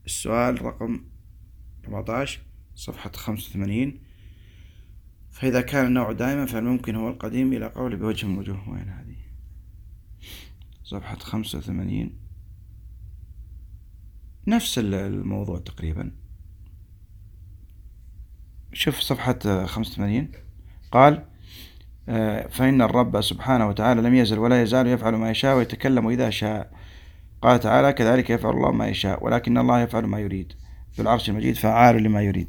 السؤال رقم 14 صفحة 85. فإذا كان النوع دائما فالممكن هو القديم إلى قول بوجه من الوجوه. وين هذه؟ صفحة 85 نفس الموضوع تقريبا. شوف صفحة 85. قال فإن الرب سبحانه وتعالى لم يزل ولا يزال يفعل ما يشاء ويتكلم إذا شاء. قال تعالى كذلك يفعل الله ما يشاء ولكن الله يفعل ما يريد ذو العرش المجيد فعال لما يريد.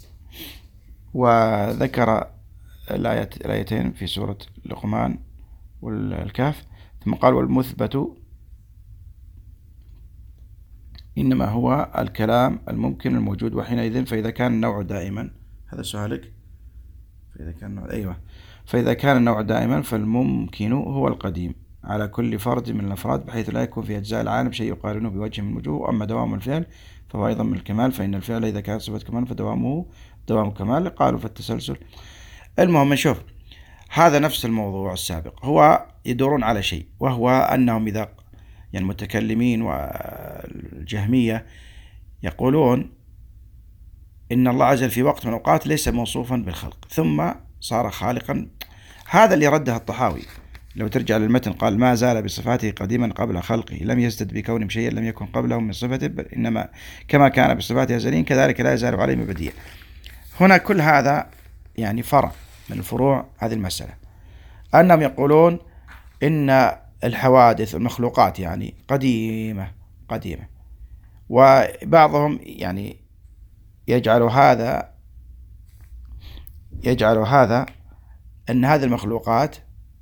وذكر الآيتين في سورة لقمان والكهف. ثم قال والمثبت إنما هو الكلام الممكن الموجود وحينئذ فإذا كان النوع دائما. هذا سؤالك. فإذا كان النوع دائما فالممكن هو القديم على كل فرد من الأفراد بحيث لا يكون في أجزاء العالم شيء يقارنه بوجه من الوجوه. أما دوام الفعل فهو أيضا من الكمال فإن الفعل إذا كان صفة كمال فدوامه دوام كمال. قالوا فالتسلسل. المهم نشوف هذا نفس الموضوع السابق. هو يدورون على شيء وهو أنهم إذا يعني المتكلمين والجهمية يقولون إن الله عز وجل في وقت من الأوقات ليس موصوفا بالخلق ثم صار خالقا. هذا اللي رده الطحاوي. لو ترجع للمتن قال ما زال بصفاته قديما قبل خلقه لم يزدد بكون شيئا لم يكن قبله من صفته بل إنما كما كان بصفاته أزليا كذلك لا يزال عليه مبديا. هنا كل هذا يعني فرع من الفروع هذه المسألة أنهم يقولون إن الحوادث المخلوقات يعني قديمة وبعضهم يعني يجعل هذا أن هذه المخلوقات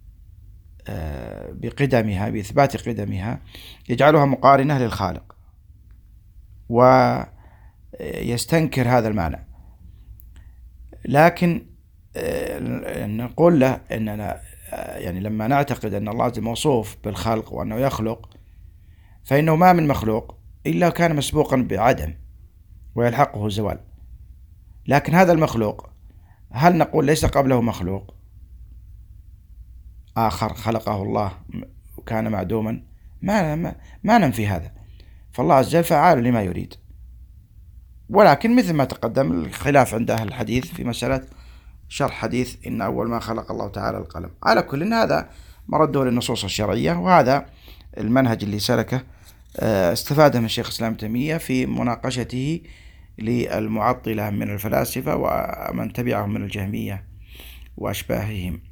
بقدمها بإثبات قدمها يجعلها مقارنة للخالق ويستنكر هذا المعنى. لكن نقول له أننا يعني لما نعتقد أن الله موصوف بالخلق وأنه يخلق فإنه ما من مخلوق إلا كان مسبوقا بعدم ويلحقه الزوال. لكن هذا المخلوق هل نقول ليس قبله مخلوق آخر خلقه الله وكان معدوما؟ ما ننفي هذا. فالله عز وجل فعال لما يريد. ولكن مثل ما تقدم الخلاف عند أهل الحديث في مسألة شرح حديث إن أول ما خلق الله تعالى القلم. على كل إن هذا مرده للنصوص الشرعية وهذا المنهج اللي سلكه استفاده من الشيخ الإسلام ابن تيمية في مناقشته للمعطلة من الفلاسفة ومن تبعهم من الجهمية وأشباههم.